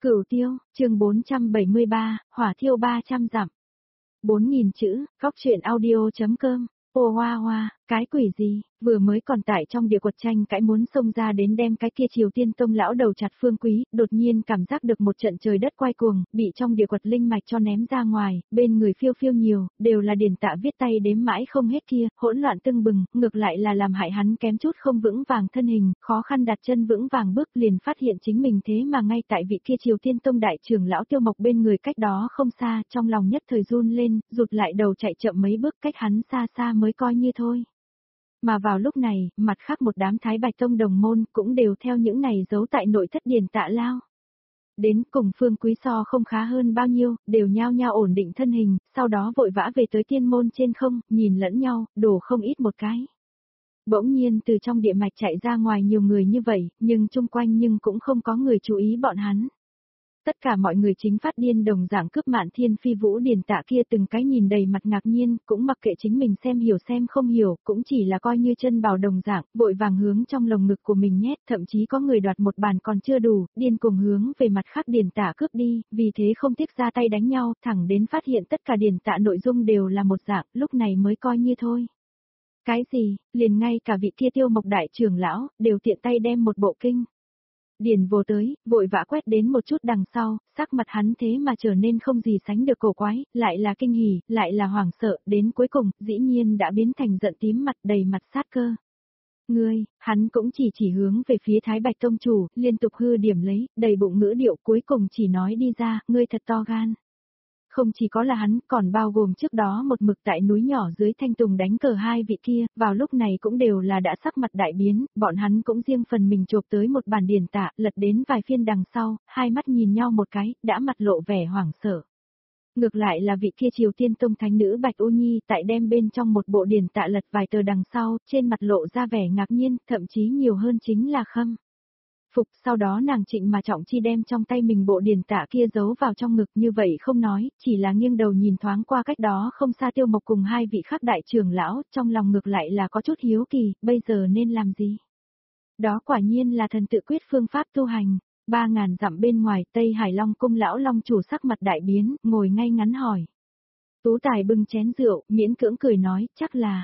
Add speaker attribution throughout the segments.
Speaker 1: Cửu Tiêu, chương 473, hỏa thiêu 300 dặm. 4000 chữ, góc truyện audio.com. Ồ hoa hoa, cái quỷ gì, vừa mới còn tại trong địa quật tranh cãi muốn xông ra đến đem cái kia Triều Tiên Tông lão đầu chặt Phương Quý, đột nhiên cảm giác được một trận trời đất quay cuồng, bị trong địa quật linh mạch cho ném ra ngoài, bên người phiêu phiêu nhiều, đều là điển tạ viết tay đếm mãi không hết kia, hỗn loạn tưng bừng, ngược lại là làm hại hắn kém chút không vững vàng thân hình, khó khăn đặt chân vững vàng bước liền phát hiện chính mình thế mà ngay tại vị kia Triều Tiên Tông đại trưởng lão Tiêu Mộc bên người cách đó không xa, trong lòng nhất thời run lên, rụt lại đầu chạy chậm mấy bước cách hắn xa xa mới coi như thôi. Mà vào lúc này, mặt khác một đám Thái Bạch Tông đồng môn cũng đều theo những này giấu tại nội thất điền tạ lao. Đến cùng Phương Quý so không khá hơn bao nhiêu, đều nhao nhao ổn định thân hình, sau đó vội vã về tới tiên môn trên không, nhìn lẫn nhau, đổ không ít một cái. Bỗng nhiên từ trong địa mạch chạy ra ngoài nhiều người như vậy, nhưng chung quanh nhưng cũng không có người chú ý bọn hắn. Tất cả mọi người chính phát điên đồng dạng cướp Mạn Thiên Phi Vũ điền tạ kia từng cái nhìn đầy mặt ngạc nhiên, cũng mặc kệ chính mình xem hiểu xem không hiểu, cũng chỉ là coi như chân bào đồng dạng, vội vàng hướng trong lồng ngực của mình nhét, thậm chí có người đoạt một bàn còn chưa đủ, điên cùng hướng về mặt khác điền tạ cướp đi, vì thế không tiếc ra tay đánh nhau, thẳng đến phát hiện tất cả điền tạ nội dung đều là một dạng, lúc này mới coi như thôi. Cái gì, liền ngay cả vị kia Tiêu Mộc đại trưởng lão, đều tiện tay đem một bộ kinh điền vô tới, vội vã quét đến một chút đằng sau, sắc mặt hắn thế mà trở nên không gì sánh được cổ quái, lại là kinh hỉ, lại là hoảng sợ, đến cuối cùng, dĩ nhiên đã biến thành giận tím mặt đầy mặt sát cơ. Ngươi, hắn cũng chỉ hướng về phía Thái Bạch Tông chủ, liên tục hư điểm lấy, đầy bụng ngữ điệu cuối cùng chỉ nói đi ra, ngươi thật to gan. Không chỉ có là hắn, còn bao gồm trước đó một mực tại núi nhỏ dưới thanh tùng đánh cờ hai vị kia, vào lúc này cũng đều là đã sắc mặt đại biến, bọn hắn cũng riêng phần mình chộp tới một bàn điển tạ, lật đến vài phiên đằng sau, hai mắt nhìn nhau một cái, đã mặt lộ vẻ hoảng sợ. Ngược lại là vị kia Triều Tiên Tông thánh nữ Bạch Ô Nhi tại đem bên trong một bộ điển tạ lật vài tờ đằng sau, trên mặt lộ ra vẻ ngạc nhiên, thậm chí nhiều hơn chính là khâm phục, sau đó nàng trịnh mà trọng chi đem trong tay mình bộ điển tạ kia giấu vào trong ngực, như vậy không nói, chỉ là nghiêng đầu nhìn thoáng qua cách đó không xa Tiêu Mộc cùng hai vị khác đại trưởng lão, trong lòng ngược lại là có chút hiếu kỳ, bây giờ nên làm gì? Đó quả nhiên là thần tự quyết phương pháp tu hành. 3000 dặm bên ngoài Tây Hải Long cung lão long chủ sắc mặt đại biến, ngồi ngay ngắn hỏi. Tú Tài bưng chén rượu, miễn cưỡng cười nói, chắc là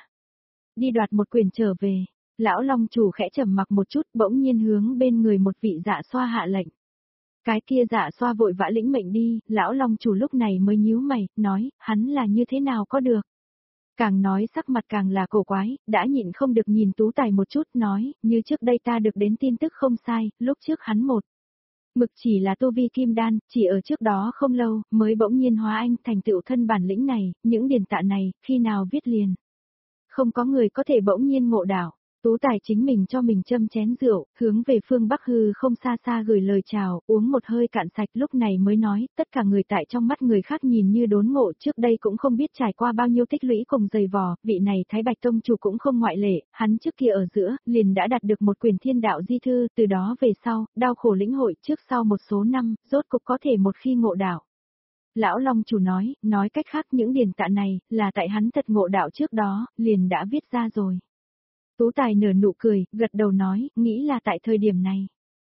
Speaker 1: đi đoạt một quyền trở về. Lão Long chủ khẽ trầm mặc một chút, bỗng nhiên hướng bên người một vị dạ xoa hạ lệnh. Cái kia dạ xoa vội vã lĩnh mệnh đi, lão Long chủ lúc này mới nhíu mày, nói, hắn là như thế nào có được. Càng nói sắc mặt càng là cổ quái, đã nhịn không được nhìn Tú Tài một chút, nói, như trước đây ta được đến tin tức không sai, lúc trước hắn một mực chỉ là tu vi kim đan, chỉ ở trước đó không lâu, mới bỗng nhiên hóa anh thành tựu thân bản lĩnh này, những điển tạ này, khi nào viết liền. Không có người có thể bỗng nhiên ngộ đạo. Tú Tài chính mình cho mình châm chén rượu, hướng về phương Bắc hư không xa xa gửi lời chào, uống một hơi cạn sạch lúc này mới nói, tất cả người tại trong mắt người khác nhìn như đốn ngộ, trước đây cũng không biết trải qua bao nhiêu tích lũy cùng dày vò, vị này Thái Bạch Tông chủ cũng không ngoại lệ, hắn trước kia ở giữa, liền đã đạt được một quyền thiên đạo di thư, từ đó về sau, đau khổ lĩnh hội trước sau một số năm, rốt cục có thể một khi ngộ đạo. Lão Long chủ nói cách khác những điển tạ này, là tại hắn thật ngộ đạo trước đó, liền đã viết ra rồi. Tú Tài nở nụ cười, gật đầu nói, nghĩ là tại thời điểm này.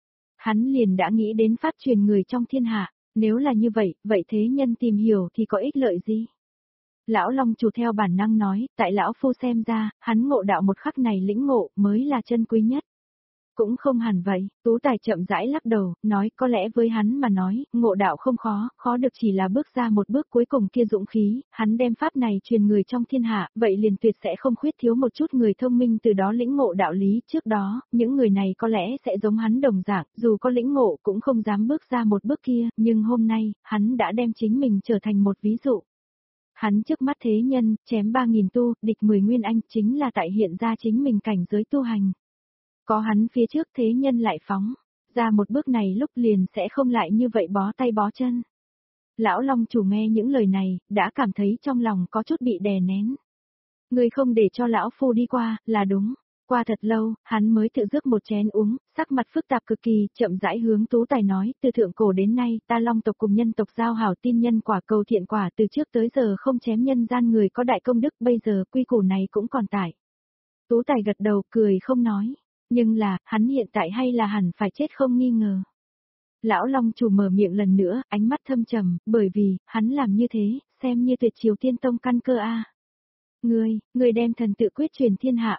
Speaker 1: Hắn liền đã nghĩ đến phát truyền người trong thiên hạ, nếu là như vậy, vậy thế nhân tìm hiểu thì có ích lợi gì? Lão Long chủ theo bản năng nói, tại lão phu xem ra, hắn ngộ đạo một khắc này lĩnh ngộ mới là chân quý nhất. Cũng không hẳn vậy, Tú Tài chậm rãi lắc đầu, nói có lẽ với hắn mà nói, ngộ đạo không khó, khó được chỉ là bước ra một bước cuối cùng kia dũng khí, hắn đem pháp này truyền người trong thiên hạ, vậy liền tuyệt sẽ không khuyết thiếu một chút người thông minh từ đó lĩnh ngộ đạo lý, trước đó, những người này có lẽ sẽ giống hắn đồng dạng, dù có lĩnh ngộ cũng không dám bước ra một bước kia, nhưng hôm nay, hắn đã đem chính mình trở thành một ví dụ. Hắn trước mắt thế nhân, chém 3000 tu, địch 10 nguyên anh, chính là tại hiện ra chính mình cảnh giới tu hành. Có hắn phía trước thế nhân lại phóng ra một bước này lúc liền sẽ không lại như vậy bó tay bó chân. Lão Long chủ nghe những lời này, đã cảm thấy trong lòng có chút bị đè nén. Người không để cho lão phu đi qua, là đúng. Qua thật lâu, hắn mới tự rước một chén uống, sắc mặt phức tạp cực kỳ, chậm rãi hướng Tú Tài nói, từ thượng cổ đến nay, ta Long tộc cùng nhân tộc giao hảo tin nhân quả cầu thiện quả, từ trước tới giờ không chém nhân gian người có đại công đức, bây giờ quy củ này cũng còn tại. Tú Tài gật đầu cười không nói. Nhưng là, hắn hiện tại hay là hẳn phải chết không nghi ngờ. Lão Long chủ mở miệng lần nữa, ánh mắt thâm trầm, bởi vì, hắn làm như thế, xem như tuyệt Triều Tiên Tông căn cơ a. Ngươi đem thần tự quyết truyền thiên hạ,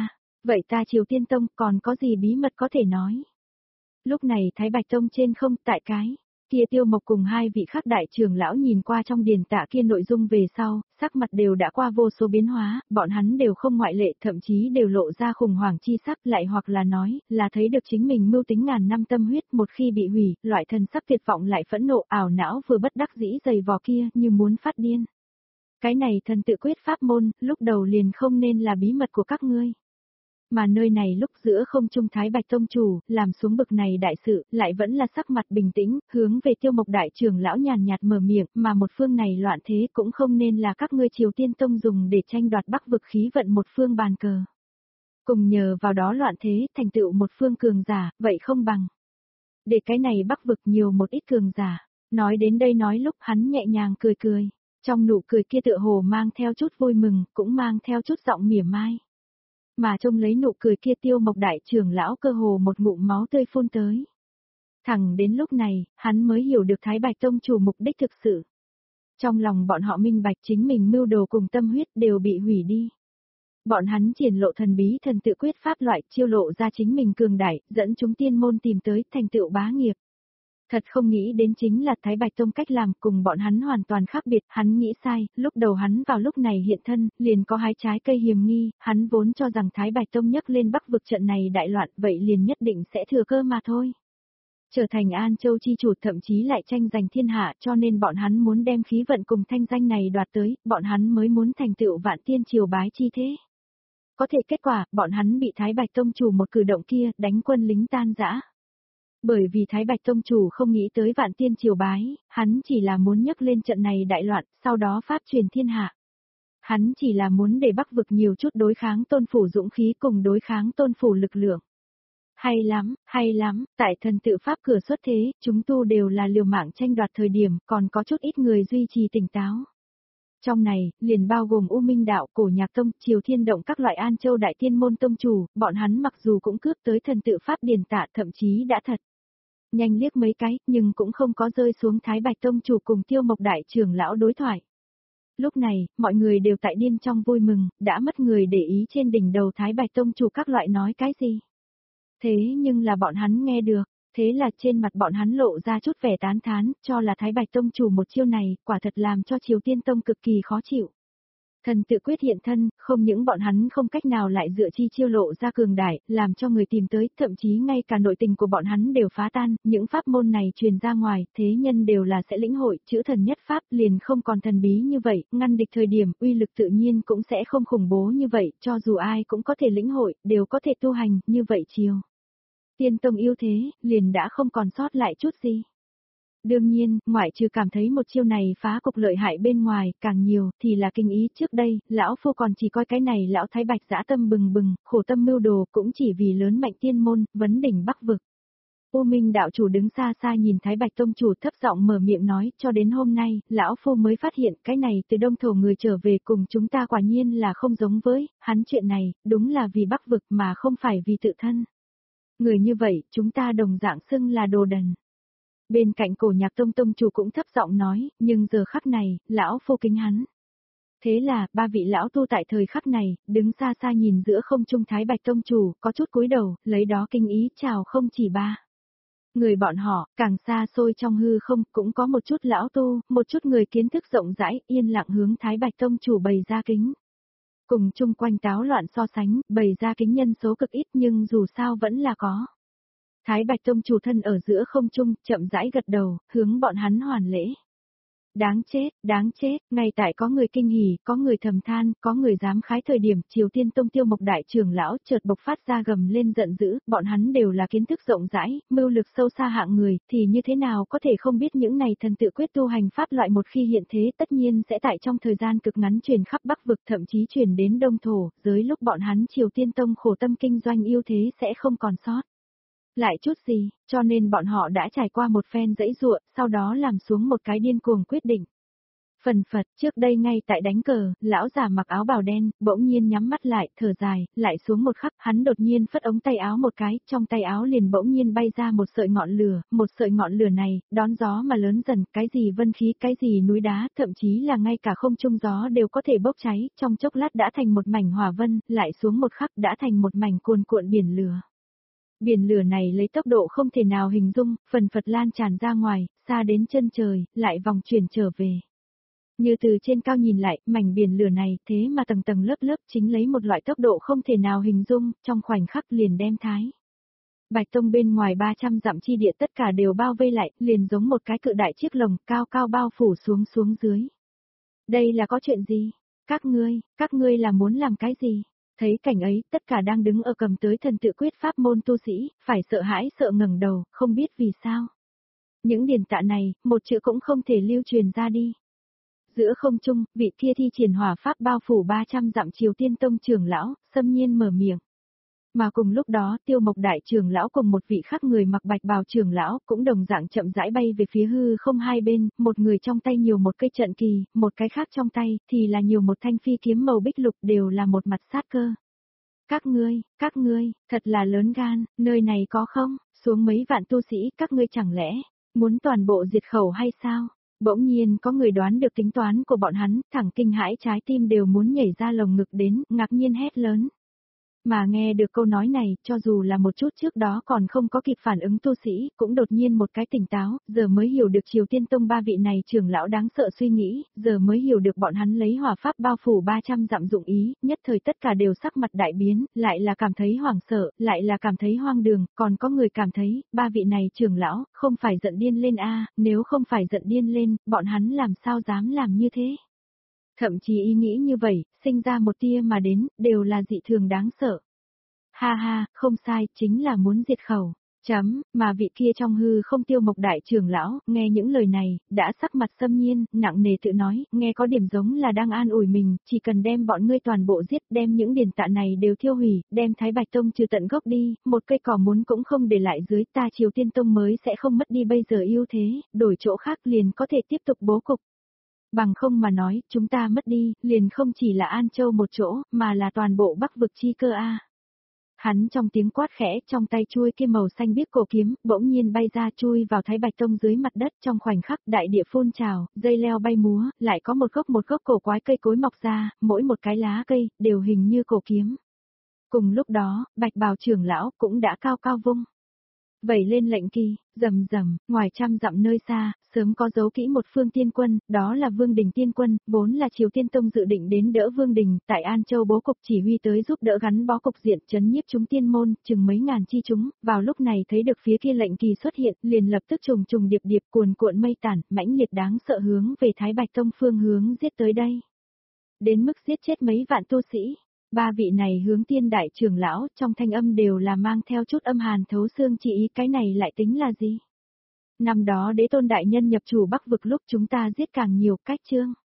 Speaker 1: vậy ta Triều Tiên Tông còn có gì bí mật có thể nói. Lúc này Thái Bạch Tông trên không tại cái. Kia Tiêu Mộc cùng hai vị khác đại trưởng lão nhìn qua trong điền tạ kia nội dung về sau, sắc mặt đều đã qua vô số biến hóa, bọn hắn đều không ngoại lệ, thậm chí đều lộ ra khủng hoảng chi sắc, lại hoặc là nói, là thấy được chính mình mưu tính ngàn năm tâm huyết một khi bị hủy, loại thần sắc tuyệt vọng lại phẫn nộ, ảo não vừa bất đắc dĩ dày vò kia như muốn phát điên. Cái này thần tự quyết pháp môn, lúc đầu liền không nên là bí mật của các ngươi. Mà nơi này lúc giữa không trung Thái Bạch Tông chủ, làm xuống bực này đại sự, lại vẫn là sắc mặt bình tĩnh, hướng về Tiêu Mộc đại trưởng lão nhàn nhạt mở miệng, mà một phương này loạn thế cũng không nên là các ngươi Triều Tiên Tông dùng để tranh đoạt Bắc vực khí vận một phương bàn cờ. Cùng nhờ vào đó loạn thế, thành tựu một phương cường giả, vậy không bằng. Để cái này Bắc vực nhiều một ít cường giả. Nói đến đây nói lúc hắn nhẹ nhàng cười cười, trong nụ cười kia tựa hồ mang theo chút vui mừng, cũng mang theo chút giọng mỉa mai. Mà trông lấy nụ cười kia Tiêu Mộc đại trưởng lão cơ hồ một ngụm máu tươi phun tới. Thẳng đến lúc này, hắn mới hiểu được Thái Bạch Tông chủ mục đích thực sự. Trong lòng bọn họ minh bạch chính mình mưu đồ cùng tâm huyết đều bị hủy đi. Bọn hắn triển lộ thần bí thần tự quyết pháp loại chiêu lộ ra chính mình cường đại, dẫn chúng tiên môn tìm tới thành tựu bá nghiệp. Thật không nghĩ đến chính là Thái Bạch Tông cách làm cùng bọn hắn hoàn toàn khác biệt, hắn nghĩ sai, lúc đầu hắn vào lúc này hiện thân, liền có hái trái cây hiềm nghi, hắn vốn cho rằng Thái Bạch Tông nhấc lên Bắc vực trận này đại loạn, vậy liền nhất định sẽ thừa cơ mà thôi. Trở thành An Châu chi chủ thậm chí lại tranh giành thiên hạ cho nên bọn hắn muốn đem khí vận cùng thanh danh này đoạt tới, bọn hắn mới muốn thành tựu vạn tiên triều bái chi thế. Có thể kết quả, bọn hắn bị Thái Bạch Tông chủ một cử động kia đánh quân lính tan rã. Bởi vì Thái Bạch Tông chủ không nghĩ tới vạn tiên triều bái, hắn chỉ là muốn nhấc lên trận này đại loạn, sau đó pháp truyền thiên hạ. Hắn chỉ là muốn để Bắc vực nhiều chút đối kháng tôn phủ dũng khí cùng đối kháng tôn phủ lực lượng. Hay lắm, tại thần tự pháp cửa xuất thế, chúng tu đều là liều mạng tranh đoạt thời điểm, còn có chút ít người duy trì tỉnh táo. Trong này, liền bao gồm U Minh Đạo, Cổ Nhạc Tông, Triều Thiên Động các loại An Châu đại tiên môn tông chủ, bọn hắn mặc dù cũng cướp tới thần tự pháp điền tạ thậm chí đã thật. Nhanh liếc mấy cái, nhưng cũng không có rơi xuống Thái Bạch Tông chủ cùng Tiêu Mộc đại trưởng lão đối thoại. Lúc này, mọi người đều tại điên trong vui mừng, đã mất người để ý trên đỉnh đầu Thái Bạch Tông chủ các loại nói cái gì. Thế nhưng là bọn hắn nghe được, thế là trên mặt bọn hắn lộ ra chút vẻ tán thán, cho là Thái Bạch Tông chủ một chiêu này, quả thật làm cho Triều Tiên Tông cực kỳ khó chịu. Thần tự quyết hiện thân, không những bọn hắn không cách nào lại dựa chi chiêu lộ ra cường đại, làm cho người tìm tới, thậm chí ngay cả nội tình của bọn hắn đều phá tan, những pháp môn này truyền ra ngoài, thế nhân đều là sẽ lĩnh hội, chữ thần nhất pháp liền không còn thần bí như vậy, ngăn địch thời điểm, uy lực tự nhiên cũng sẽ không khủng bố như vậy, cho dù ai cũng có thể lĩnh hội, đều có thể tu hành, như vậy Triều Tiên Tông yêu thế, liền đã không còn sót lại chút gì. Đương nhiên, ngoại trừ cảm thấy một chiêu này phá cục lợi hại bên ngoài, càng nhiều, thì là kinh ý trước đây, lão phu còn chỉ coi cái này lão Thái Bạch dã tâm bừng bừng, khổ tâm mưu đồ, cũng chỉ vì lớn mạnh tiên môn, vấn đỉnh Bắc vực. U Minh đạo chủ đứng xa xa nhìn Thái Bạch tông chủ thấp giọng mở miệng nói, cho đến hôm nay, lão phu mới phát hiện cái này từ đông thổ người trở về cùng chúng ta quả nhiên là không giống với, hắn chuyện này, đúng là vì Bắc vực mà không phải vì tự thân. Người như vậy, chúng ta đồng dạng xưng là đồ đần. Bên cạnh Cổ Nhạc Tông tông chủ cũng thấp giọng nói, nhưng giờ khắc này, lão phu kính hắn. Thế là, ba vị lão tu tại thời khắc này, đứng xa xa nhìn giữa không trung Thái Bạch tông chủ, có chút cúi đầu, lấy đó kinh ý chào không chỉ ba. Người bọn họ, càng xa xôi trong hư không, cũng có một chút lão tu, một chút người kiến thức rộng rãi, yên lặng hướng Thái Bạch tông chủ bày ra kính. Cùng chung quanh táo loạn so sánh, bày ra kính nhân số cực ít nhưng dù sao vẫn là có. Thái Bạch tông chủ thân ở giữa không trung, chậm rãi gật đầu, hướng bọn hắn hoàn lễ. Đáng chết, ngay tại có người kinh hỉ, có người thầm than, có người dám khái thời điểm, Triều Tiên Tông Tiêu Mộc đại trưởng lão chợt bộc phát ra gầm lên giận dữ, bọn hắn đều là kiến thức rộng rãi, mưu lực sâu xa hạng người, thì như thế nào có thể không biết những này thần tự quyết tu hành pháp loại một khi hiện thế tất nhiên sẽ tại trong thời gian cực ngắn truyền khắp Bắc vực thậm chí truyền đến Đông thổ, dưới lúc bọn hắn Triều Tiên Tông khổ tâm kinh doanh yêu thế sẽ không còn sót lại chút gì, cho nên bọn họ đã trải qua một phen dãy ruộng, sau đó làm xuống một cái điên cuồng quyết định. Phần phật, trước đây ngay tại đánh cờ, lão già mặc áo bào đen, bỗng nhiên nhắm mắt lại, thở dài, lại xuống một khắc, hắn đột nhiên phất ống tay áo một cái, trong tay áo liền bỗng nhiên bay ra một sợi ngọn lửa này, đón gió mà lớn dần, cái gì vân khí, cái gì núi đá, thậm chí là ngay cả không trung gió đều có thể bốc cháy, trong chốc lát đã thành một mảnh hỏa vân, lại xuống một khắc đã thành một mảnh cuồn cuộn biển lửa. Biển lửa này lấy tốc độ không thể nào hình dung, phần phật lan tràn ra ngoài, xa đến chân trời, lại vòng chuyển trở về. Như từ trên cao nhìn lại, mảnh biển lửa này, thế mà tầng tầng lớp lớp chính lấy một loại tốc độ không thể nào hình dung, trong khoảnh khắc liền đem Thái Bạch Tông bên ngoài 300 dặm chi địa tất cả đều bao vây lại, liền giống một cái cự đại chiếc lồng cao cao bao phủ xuống dưới. Đây là có chuyện gì? Các ngươi là muốn làm cái gì? Thấy cảnh ấy, tất cả đang đứng ở cầm tới thần tự quyết pháp môn tu sĩ, phải sợ hãi sợ ngẩng đầu, không biết vì sao. Những điển tạ này, một chữ cũng không thể lưu truyền ra đi. Giữa không trung, vị kia thi triển hỏa pháp bao phủ 300 dặm Triều Tiên Tông trưởng lão, xâm nhiên mở miệng. Mà cùng lúc đó, Tiêu Mộc đại trưởng lão cùng một vị khác người mặc bạch bào trưởng lão cũng đồng dạng chậm rãi bay về phía hư không hai bên, một người trong tay nhiều một cây trận kỳ, một cái khác trong tay thì là nhiều một thanh phi kiếm màu bích lục, đều là một mặt sát cơ. Các ngươi, thật là lớn gan, nơi này có không, xuống mấy vạn tu sĩ, các ngươi chẳng lẽ muốn toàn bộ diệt khẩu hay sao? Bỗng nhiên có người đoán được tính toán của bọn hắn, thẳng kinh hãi trái tim đều muốn nhảy ra lồng ngực đến, ngạc nhiên hét lớn. Mà nghe được câu nói này, cho dù là một chút trước đó còn không có kịp phản ứng tu sĩ, cũng đột nhiên một cái tỉnh táo, giờ mới hiểu được Triều Tiên Tông ba vị này trưởng lão đáng sợ suy nghĩ, giờ mới hiểu được bọn hắn lấy hỏa pháp bao phủ 300 dặm dụng ý, nhất thời tất cả đều sắc mặt đại biến, lại là cảm thấy hoảng sợ, lại là cảm thấy hoang đường, còn có người cảm thấy, ba vị này trưởng lão, không phải giận điên lên nếu không phải giận điên lên, bọn hắn làm sao dám làm như thế. Thậm chí ý nghĩ như vậy, sinh ra một tia mà đến, đều là dị thường đáng sợ. Ha ha, không sai, chính là muốn diệt khẩu. Mà vị kia trong hư không Tiêu Mộc đại trưởng lão, nghe những lời này, đã sắc mặt xâm nhiên, nặng nề tự nói, nghe có điểm giống là đang an ủi mình, chỉ cần đem bọn ngươi toàn bộ giết, đem những điển tạ này đều thiêu hủy, đem Thái Bạch Tông trừ tận gốc đi, một cây cỏ muốn cũng không để lại dưới, ta Triều Tiên Tông mới sẽ không mất đi bây giờ ưu thế, đổi chỗ khác liền có thể tiếp tục bố cục. Bằng không mà nói, chúng ta mất đi, liền không chỉ là An Châu một chỗ, mà là toàn bộ Bắc vực chi cơ a. Hắn trong tiếng quát khẽ, trong tay chuôi kia màu xanh biếc cổ kiếm, bỗng nhiên bay ra chui vào Thái Bạch Tông dưới mặt đất, trong khoảnh khắc đại địa phun trào, dây leo bay múa, lại có một gốc cổ quái cây cối mọc ra, mỗi một cái lá cây, đều hình như cổ kiếm. Cùng lúc đó, bạch bào trưởng lão cũng đã cao cao vung vẩy lên lệnh kỳ, rầm rầm, ngoài trăm dặm nơi xa, sớm có dấu kỹ một phương tiên quân, đó là Vương Đình tiên quân, vốn là Triều Tiên Tông dự định đến đỡ Vương Đình, tại An Châu bố cục chỉ huy tới giúp đỡ gắn bó cục diện trấn nhiếp chúng tiên môn, chừng mấy ngàn chi chúng, vào lúc này thấy được phía kia lệnh kỳ xuất hiện, liền lập tức trùng trùng điệp điệp cuồn cuộn mây tản, mãnh liệt đáng sợ hướng về Thái Bạch Tông phương hướng giết tới đây. Đến mức giết chết mấy vạn tu sĩ. Ba vị này hướng Tiên đại trưởng lão, trong thanh âm đều là mang theo chút âm hàn thấu xương, chỉ ý cái này lại tính là gì? Năm đó Đế Tôn đại nhân nhập chủ Bắc vực lúc chúng ta giết càng nhiều, cách chương.